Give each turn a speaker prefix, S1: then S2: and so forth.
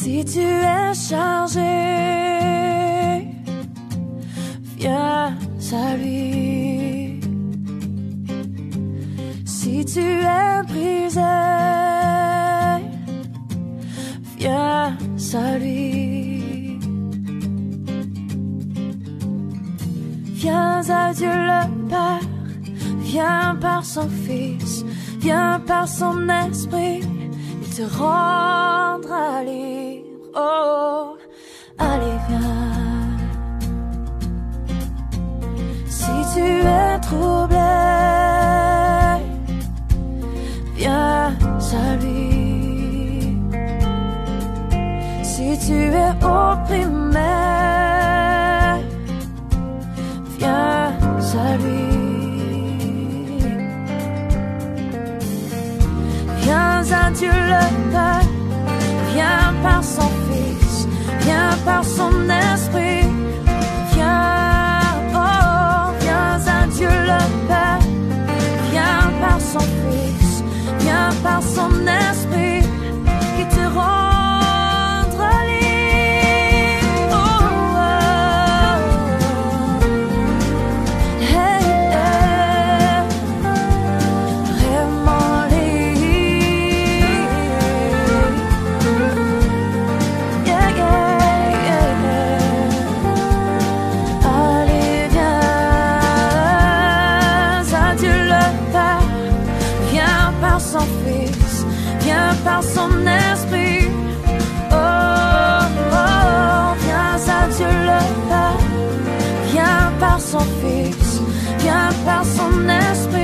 S1: Si tu es chargé, viens à lui. Si tu es brisé, viens à lui. Viens à Dieu le Père, viens par son Fils, viens par son Esprit, il te rendra libre. Oh, allez viens. Si tu es troublé, viens à lui. Si tu es opprimé, viens à lui. Viens à Dieu le Père, viens par son Fils, viens par son Esprit, viens, oh, viens à Dieu le Père, viens par son Fils, viens par son Esprit, qui te rendra libre. Oh, oh, oh. Hey, hey, vraiment libre. Yeah, yeah, yeah, yeah. Allez, viens à Dieu le Père, viens par son Fils, viens par son Esprit. Oh, oh, viens à Dieu le Père, viens par son Fils, viens par son Esprit.